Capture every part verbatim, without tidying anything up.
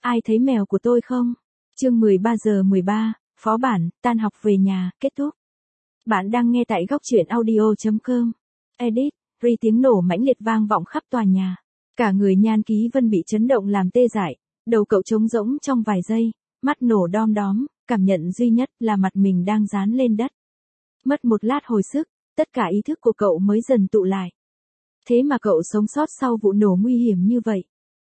Ai thấy mèo của tôi không? Chương mười ba giờ mười ba, phó bản, tan học về nhà, kết thúc. Bạn đang nghe tại góc truyện audio chấm com. Edit, re tiếng nổ mãnh liệt vang vọng khắp tòa nhà. Cả người Nhan Ký Vân bị chấn động làm tê dại, đầu cậu trống rỗng trong vài giây, mắt nổ đom đóm, cảm nhận duy nhất là mặt mình đang dán lên đất. Mất một lát hồi sức, tất cả ý thức của cậu mới dần tụ lại. Thế mà cậu sống sót sau vụ nổ nguy hiểm như vậy.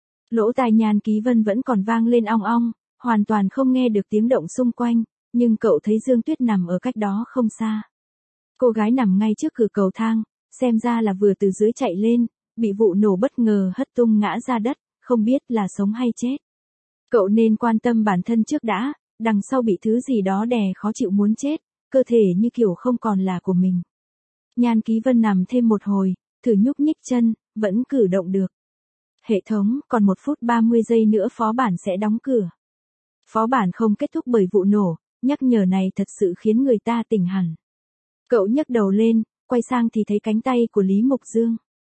Lỗ tai Nhan Ký Vân vẫn còn vang lên ong ong, hoàn toàn không nghe được tiếng động xung quanh, nhưng cậu thấy Dương Tuyết nằm ở cách đó không xa. Cô gái nằm ngay trước cửa cầu thang, xem ra là vừa từ dưới chạy lên, bị vụ nổ bất ngờ hất tung ngã ra đất, không biết là sống hay chết. Cậu nên quan tâm bản thân trước đã, đằng sau bị thứ gì đó đè khó chịu muốn chết, cơ thể như kiểu không còn là của mình. Nhan Ký Vân nằm thêm một hồi, thử nhúc nhích chân, vẫn cử động được. Hệ thống, còn một phút ba mươi giây nữa phó bản sẽ đóng cửa. Phó bản không kết thúc bởi vụ nổ, nhắc nhở này thật sự khiến người ta tỉnh hẳn. Cậu nhấc đầu lên, quay sang thì thấy cánh tay của Lý Mục Dương.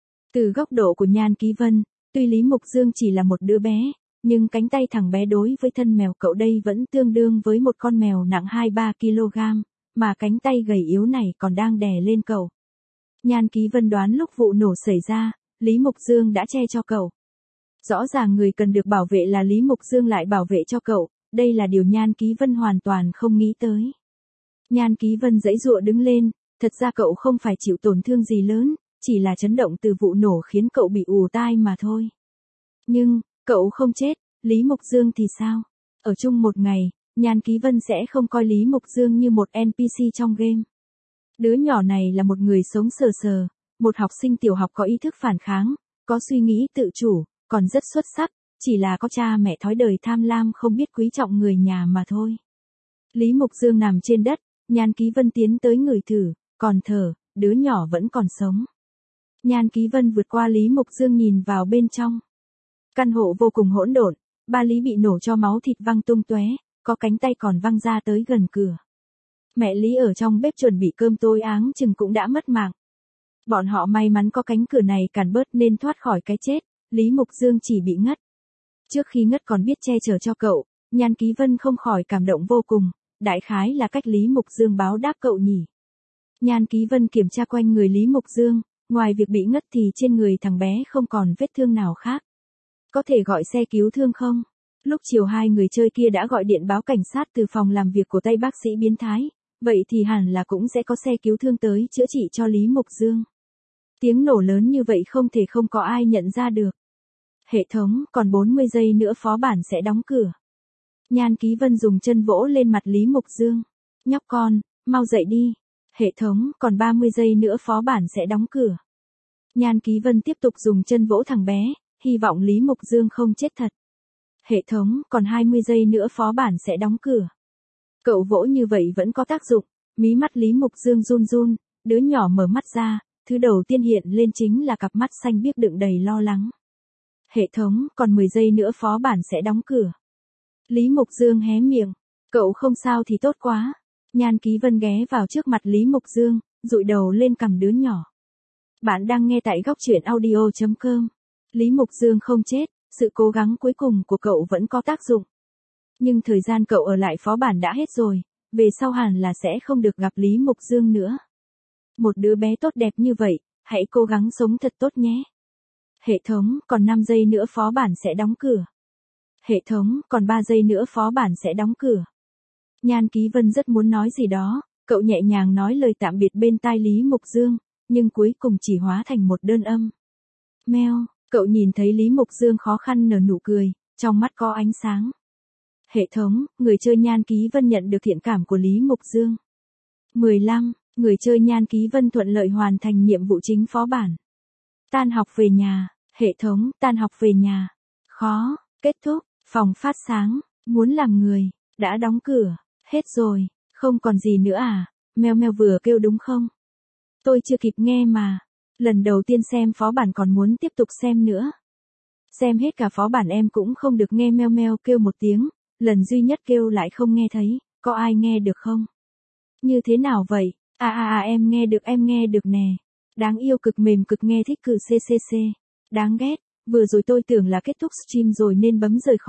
Từ góc độ của Nhan Ký Vân, tuy Lý Mục Dương chỉ là một đứa bé, nhưng cánh tay thằng bé đối với thân mèo cậu đây vẫn tương đương với một con mèo nặng hai ba ki lô gam, mà cánh tay gầy yếu này còn đang đè lên cậu. Nhan Ký Vân đoán lúc vụ nổ xảy ra, Lý Mục Dương đã che cho cậu. Rõ ràng người cần được bảo vệ là Lý Mục Dương lại bảo vệ cho cậu, đây là điều Nhan Ký Vân hoàn toàn không nghĩ tới. Nhan Ký Vân giãy giụa đứng lên, thật ra cậu không phải chịu tổn thương gì lớn, chỉ là chấn động từ vụ nổ khiến cậu bị ù tai mà thôi. Nhưng, cậu không chết, Lý Mục Dương thì sao? Ở chung một ngày, Nhan Ký Vân sẽ không coi Lý Mục Dương như một en pê xê trong game. Đứa nhỏ này là một người sống sờ sờ, một học sinh tiểu học có ý thức phản kháng, có suy nghĩ tự chủ, còn rất xuất sắc, chỉ là có cha mẹ thói đời tham lam không biết quý trọng người nhà mà thôi. Lý Mục Dương nằm trên đất, Nhan Ký Vân tiến tới ngửi thử, còn thở, đứa nhỏ vẫn còn sống. Nhan Ký Vân vượt qua Lý Mục Dương nhìn vào bên trong. Căn hộ vô cùng hỗn độn, ba Lý bị nổ cho máu thịt văng tung tóe, có cánh tay còn văng ra tới gần cửa. Mẹ Lý ở trong bếp chuẩn bị cơm tối áng chừng cũng đã mất mạng. Bọn họ may mắn có cánh cửa này cản bớt nên thoát khỏi cái chết, Lý Mục Dương chỉ bị ngất. Trước khi ngất còn biết che chở cho cậu, Nhan Ký Vân không khỏi cảm động vô cùng, đại khái là cách Lý Mục Dương báo đáp cậu nhỉ. Nhan Ký Vân kiểm tra quanh người Lý Mục Dương, ngoài việc bị ngất thì trên người thằng bé không còn vết thương nào khác. Có thể gọi xe cứu thương không? Lúc chiều hai người chơi kia đã gọi điện báo cảnh sát từ phòng làm việc của tay bác sĩ biến thái, vậy thì hẳn là cũng sẽ có xe cứu thương tới chữa trị cho Lý Mục Dương. Tiếng nổ lớn như vậy không thể không có ai nhận ra được. Hệ thống, còn bốn mươi giây nữa phó bản sẽ đóng cửa. Nhan Ký Vân dùng chân vỗ lên mặt Lý Mục Dương. Nhóc con, mau dậy đi. Hệ thống, còn ba mươi giây nữa phó bản sẽ đóng cửa. Nhan Ký Vân tiếp tục dùng chân vỗ thằng bé, hy vọng Lý Mục Dương không chết thật. Hệ thống, còn hai mươi giây nữa phó bản sẽ đóng cửa. Cậu vỗ như vậy vẫn có tác dụng, mí mắt Lý Mục Dương run run, đứa nhỏ mở mắt ra, thứ đầu tiên hiện lên chính là cặp mắt xanh biếc đựng đầy lo lắng. Hệ thống, còn mười giây nữa phó bản sẽ đóng cửa. Lý Mục Dương hé miệng, cậu không sao thì tốt quá. Nhan Ký Vân ghé vào trước mặt Lý Mục Dương, dụi đầu lên cằm đứa nhỏ. Bạn đang nghe tại góc truyện audio chấm com. Lý Mục Dương không chết, sự cố gắng cuối cùng của cậu vẫn có tác dụng. Nhưng thời gian cậu ở lại phó bản đã hết rồi, về sau hẳn là sẽ không được gặp Lý Mục Dương nữa. Một đứa bé tốt đẹp như vậy, hãy cố gắng sống thật tốt nhé. Hệ thống, còn năm giây nữa phó bản sẽ đóng cửa. Hệ thống, còn ba giây nữa phó bản sẽ đóng cửa. Nhan Ký Vân rất muốn nói gì đó, cậu nhẹ nhàng nói lời tạm biệt bên tai Lý Mục Dương, nhưng cuối cùng chỉ hóa thành một đơn âm. Meo, cậu nhìn thấy Lý Mục Dương khó khăn nở nụ cười, trong mắt có ánh sáng. Hệ thống, người chơi Nhan Ký Vân nhận được thiện cảm của Lý Mục Dương. mười lăm, người chơi Nhan Ký Vân thuận lợi hoàn thành nhiệm vụ chính phó bản. Tan học về nhà, hệ thống, tan học về nhà. Khó, kết thúc, phòng phát sáng, muốn làm người, đã đóng cửa, hết rồi, không còn gì nữa à, meo meo vừa kêu đúng không? Tôi chưa kịp nghe mà, lần đầu tiên xem phó bản còn muốn tiếp tục xem nữa. Xem hết cả phó bản em cũng không được nghe meo meo kêu một tiếng, lần duy nhất kêu lại không nghe thấy, có ai nghe được không? Như thế nào vậy? À à à em nghe được em nghe được nè. Đáng yêu cực mềm cực nghe thích cừ xê xê xê. Đáng ghét, vừa rồi tôi tưởng là kết thúc stream rồi nên bấm rời khỏi,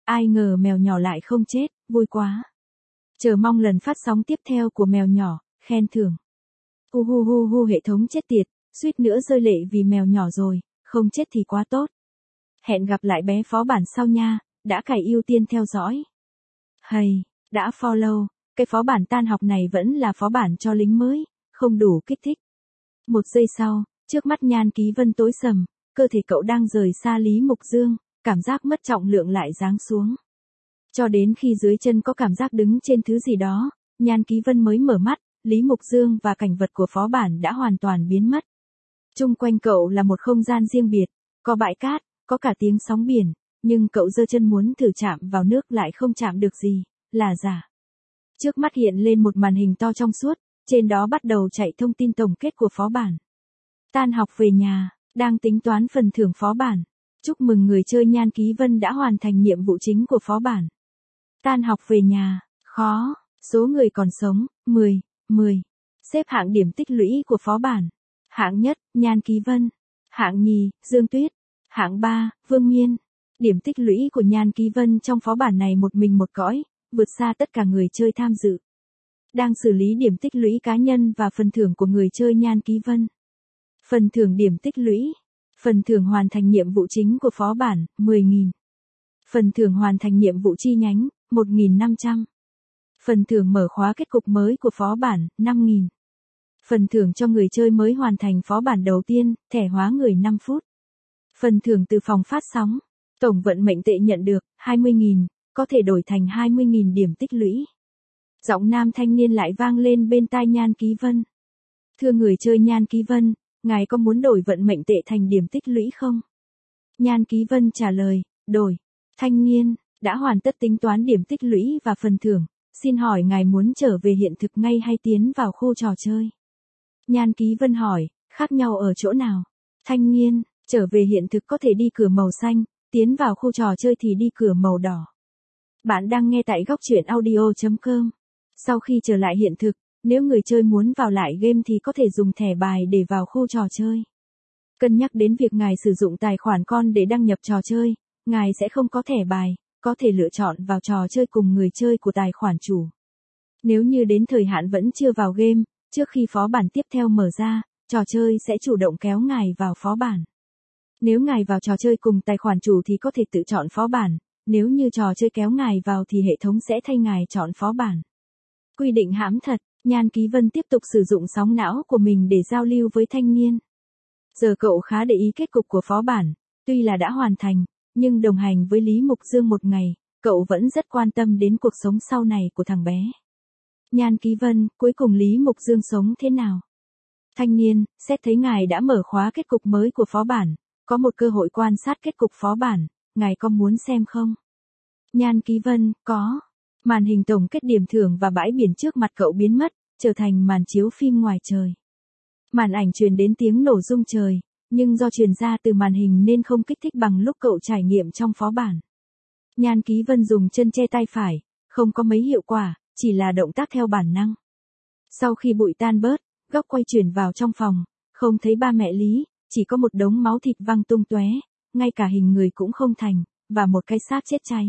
Ai ngờ mèo nhỏ lại không chết, vui quá. Chờ mong lần phát sóng tiếp theo của mèo nhỏ, khen thưởng. Hu hu hu hu hệ thống chết tiệt, suýt nữa rơi lệ vì mèo nhỏ rồi, không chết thì quá tốt. Hẹn gặp lại bé phó bản sau nha, đã cài ưu tiên theo dõi. Hay, đã follow, cái phó bản tan học này vẫn là phó bản cho lính mới, không đủ kích thích. Một giây sau, trước mắt Nhan Ký Vân tối sầm, cơ thể cậu đang rời xa Lý Mục Dương, cảm giác mất trọng lượng lại giáng xuống. Cho đến khi dưới chân có cảm giác đứng trên thứ gì đó, Nhan Ký Vân mới mở mắt, Lý Mục Dương và cảnh vật của phó bản đã hoàn toàn biến mất. Chung quanh cậu là một không gian riêng biệt, có bãi cát, có cả tiếng sóng biển, nhưng cậu giơ chân muốn thử chạm vào nước lại không chạm được gì, là giả. Trước mắt hiện lên một màn hình to trong suốt, trên đó bắt đầu chạy thông tin tổng kết của phó bản. Tan học về nhà, đang tính toán phần thưởng phó bản. Chúc mừng người chơi Nhan Ký Vân đã hoàn thành nhiệm vụ chính của phó bản. Tan học về nhà, khó, số người còn sống, mười, mười. Xếp hạng điểm tích lũy của phó bản. Hạng nhất, Nhan Ký Vân. Hạng nhì, Dương Tuyết. Hạng ba, Vương Miên. Điểm tích lũy của Nhan Ký Vân trong phó bản này một mình một cõi, vượt xa tất cả người chơi tham dự. Đang xử lý điểm tích lũy cá nhân và phần thưởng của người chơi Nhan Ký Vân. Phần thưởng điểm tích lũy. Phần thưởng hoàn thành nhiệm vụ chính của phó bản, mười nghìn. Phần thưởng hoàn thành nhiệm vụ chi nhánh, một nghìn năm trăm. Phần thưởng mở khóa kết cục mới của phó bản, năm nghìn. Phần thưởng cho người chơi mới hoàn thành phó bản đầu tiên, thẻ hóa người năm phút. Phần thưởng từ phòng phát sóng. Tổng vận mệnh tệ nhận được, hai mươi nghìn, có thể đổi thành hai mươi nghìn điểm tích lũy. Giọng nam thanh niên lại vang lên bên tai Nhan Ký Vân. Thưa người chơi Nhan Ký Vân, ngài có muốn đổi vận mệnh tệ thành điểm tích lũy không? Nhan Ký Vân trả lời, đổi. Thanh niên, đã hoàn tất tính toán điểm tích lũy và phần thưởng, xin hỏi ngài muốn trở về hiện thực ngay hay tiến vào khu trò chơi? Nhan Ký Vân hỏi, khác nhau ở chỗ nào? Thanh niên, trở về hiện thực có thể đi cửa màu xanh, tiến vào khu trò chơi thì đi cửa màu đỏ. Bạn đang nghe tại góc truyện audio chấm com. Sau khi trở lại hiện thực, nếu người chơi muốn vào lại game thì có thể dùng thẻ bài để vào khu trò chơi. Cân nhắc đến việc ngài sử dụng tài khoản con để đăng nhập trò chơi, ngài sẽ không có thẻ bài, có thể lựa chọn vào trò chơi cùng người chơi của tài khoản chủ. Nếu như đến thời hạn vẫn chưa vào game, trước khi phó bản tiếp theo mở ra, trò chơi sẽ chủ động kéo ngài vào phó bản. Nếu ngài vào trò chơi cùng tài khoản chủ thì có thể tự chọn phó bản, nếu như trò chơi kéo ngài vào thì hệ thống sẽ thay ngài chọn phó bản. Quy định hãm thật, Nhan Ký Vân tiếp tục sử dụng sóng não của mình để giao lưu với thanh niên. Giờ cậu khá để ý kết cục của phó bản, tuy là đã hoàn thành, nhưng đồng hành với Lý Mục Dương một ngày, cậu vẫn rất quan tâm đến cuộc sống sau này của thằng bé. Nhan Ký Vân, cuối cùng Lý Mục Dương sống thế nào? Thanh niên, xét thấy ngài đã mở khóa kết cục mới của phó bản, có một cơ hội quan sát kết cục phó bản, ngài có muốn xem không? Nhan Ký Vân, có. Màn hình tổng kết điểm thưởng và bãi biển trước mặt cậu biến mất, trở thành màn chiếu phim ngoài trời. Màn ảnh truyền đến tiếng nổ rung trời, nhưng do truyền ra từ màn hình nên không kích thích bằng lúc cậu trải nghiệm trong phó bản. Nhan Ký Vân dùng chân che tay phải, không có mấy hiệu quả, chỉ là động tác theo bản năng. Sau khi bụi tan bớt, góc quay chuyển vào trong phòng, không thấy ba mẹ Lý, chỉ có một đống máu thịt văng tung tóe, ngay cả hình người cũng không thành, và một cái xác chết cháy.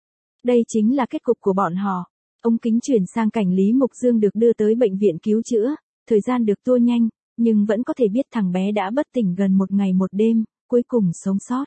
Đây chính là kết cục của bọn họ. Ống kính chuyển sang cảnh Lý Mục Dương được đưa tới bệnh viện cứu chữa, thời gian được tua nhanh, nhưng vẫn có thể biết thằng bé đã bất tỉnh gần một ngày một đêm, cuối cùng sống sót.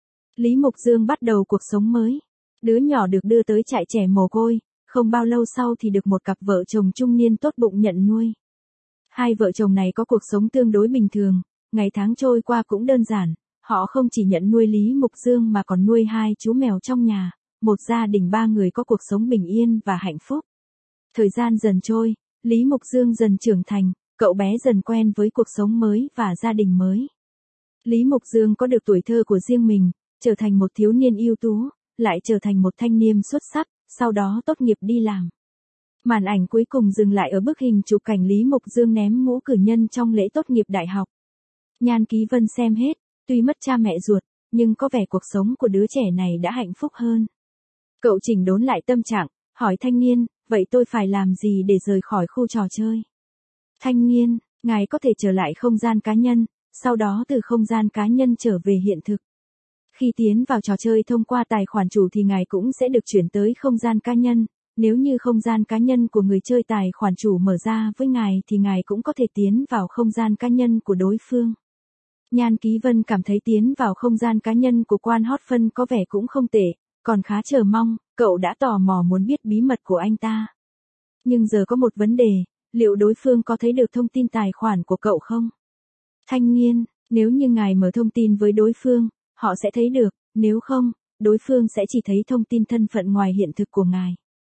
Lý Mục Dương bắt đầu cuộc sống mới. Đứa nhỏ được đưa tới trại trẻ mồ côi, không bao lâu sau thì được một cặp vợ chồng trung niên tốt bụng nhận nuôi. Hai vợ chồng này có cuộc sống tương đối bình thường, ngày tháng trôi qua cũng đơn giản, họ không chỉ nhận nuôi Lý Mục Dương mà còn nuôi hai chú mèo trong nhà, một gia đình ba người có cuộc sống bình yên và hạnh phúc. Thời gian dần trôi, Lý Mục Dương dần trưởng thành, cậu bé dần quen với cuộc sống mới và gia đình mới. Lý Mục Dương có được tuổi thơ của riêng mình, trở thành một thiếu niên ưu tú, lại trở thành một thanh niên xuất sắc, sau đó tốt nghiệp đi làm. Màn ảnh cuối cùng dừng lại ở bức hình chụp cảnh Lý Mục Dương ném mũ cử nhân trong lễ tốt nghiệp đại học. Nhan Ký Vân xem hết, tuy mất cha mẹ ruột, nhưng có vẻ cuộc sống của đứa trẻ này đã hạnh phúc hơn. Cậu chỉnh đốn lại tâm trạng, hỏi thanh niên, vậy tôi phải làm gì để rời khỏi khu trò chơi? Thanh niên, ngài có thể trở lại không gian cá nhân, sau đó từ không gian cá nhân trở về hiện thực. Khi tiến vào trò chơi thông qua tài khoản chủ thì ngài cũng sẽ được chuyển tới không gian cá nhân. Nếu như không gian cá nhân của người chơi tài khoản chủ mở ra với ngài thì ngài cũng có thể tiến vào không gian cá nhân của đối phương. Nhan Ký Vân cảm thấy tiến vào không gian cá nhân của Quan Hót Phân có vẻ cũng không tệ, còn khá chờ mong, cậu đã tò mò muốn biết bí mật của anh ta. Nhưng giờ có một vấn đề, liệu đối phương có thấy được thông tin tài khoản của cậu không? Thanh niên, nếu như ngài mở thông tin với đối phương, họ sẽ thấy được, nếu không, đối phương sẽ chỉ thấy thông tin thân phận ngoài hiện thực của ngài.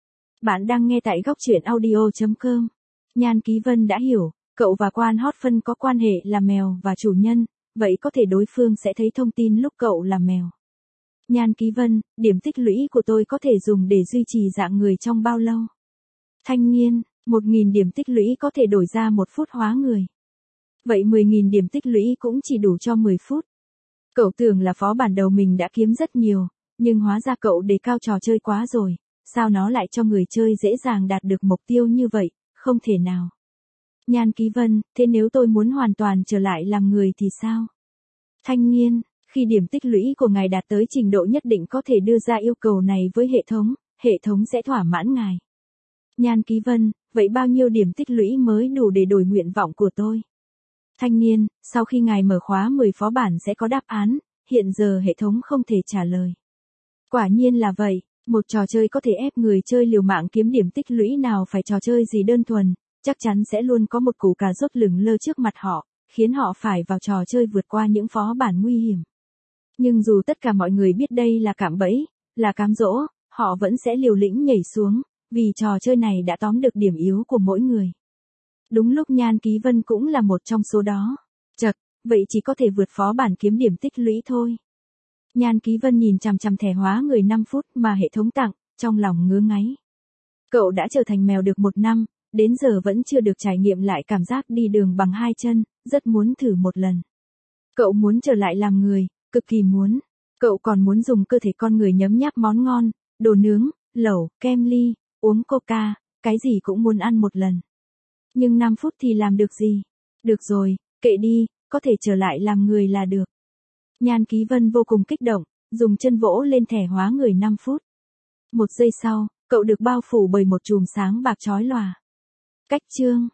Bạn đang nghe tại góc truyện audio chấm com. Nhan Ký Vân đã hiểu, cậu và Quan Hót Phân có quan hệ là mèo và chủ nhân, vậy có thể đối phương sẽ thấy thông tin lúc cậu là mèo. Nhan Ký Vân, điểm tích lũy của tôi có thể dùng để duy trì dạng người trong bao lâu? Thanh niên, một nghìn điểm tích lũy có thể đổi ra một phút hóa người. Vậy mười nghìn điểm tích lũy cũng chỉ đủ cho mười phút. Cậu tưởng là phó bản đầu mình đã kiếm rất nhiều, nhưng hóa ra cậu đề cao trò chơi quá rồi, sao nó lại cho người chơi dễ dàng đạt được mục tiêu như vậy, không thể nào. Nhan Ký Vân, thế nếu tôi muốn hoàn toàn trở lại làm người thì sao? Thanh niên, khi điểm tích lũy của ngài đạt tới trình độ nhất định có thể đưa ra yêu cầu này với hệ thống, hệ thống sẽ thỏa mãn ngài. Nhan Ký Vân, vậy bao nhiêu điểm tích lũy mới đủ để đổi nguyện vọng của tôi? Thanh niên, sau khi ngài mở khóa mười phó bản sẽ có đáp án, hiện giờ hệ thống không thể trả lời. Quả nhiên là vậy, một trò chơi có thể ép người chơi liều mạng kiếm điểm tích lũy nào phải trò chơi gì đơn thuần, chắc chắn sẽ luôn có một củ cà rốt lửng lơ trước mặt họ, khiến họ phải vào trò chơi vượt qua những phó bản nguy hiểm. Nhưng dù tất cả mọi người biết đây là cạm bẫy, là cám dỗ, họ vẫn sẽ liều lĩnh nhảy xuống, vì trò chơi này đã tóm được điểm yếu của mỗi người. Đúng lúc Nhan Ký Vân cũng là một trong số đó. Chật, vậy chỉ có thể vượt phó bản kiếm điểm tích lũy thôi. Nhan Ký Vân nhìn chằm chằm thẻ hóa người năm phút mà hệ thống tặng, trong lòng ngứa ngáy. Cậu đã trở thành mèo được một năm, đến giờ vẫn chưa được trải nghiệm lại cảm giác đi đường bằng hai chân, rất muốn thử một lần. Cậu muốn trở lại làm người, cực kỳ muốn. Cậu còn muốn dùng cơ thể con người nhấm nháp món ngon, đồ nướng, lẩu, kem ly, uống coca, cái gì cũng muốn ăn một lần. Nhưng năm phút thì làm được gì? Được rồi, kệ đi, có thể trở lại làm người là được. Nhan Ký Vân vô cùng kích động, dùng chân vỗ lên thẻ hóa người năm phút. Một giây sau, cậu được bao phủ bởi một chùm sáng bạc chói lòa. Cách chương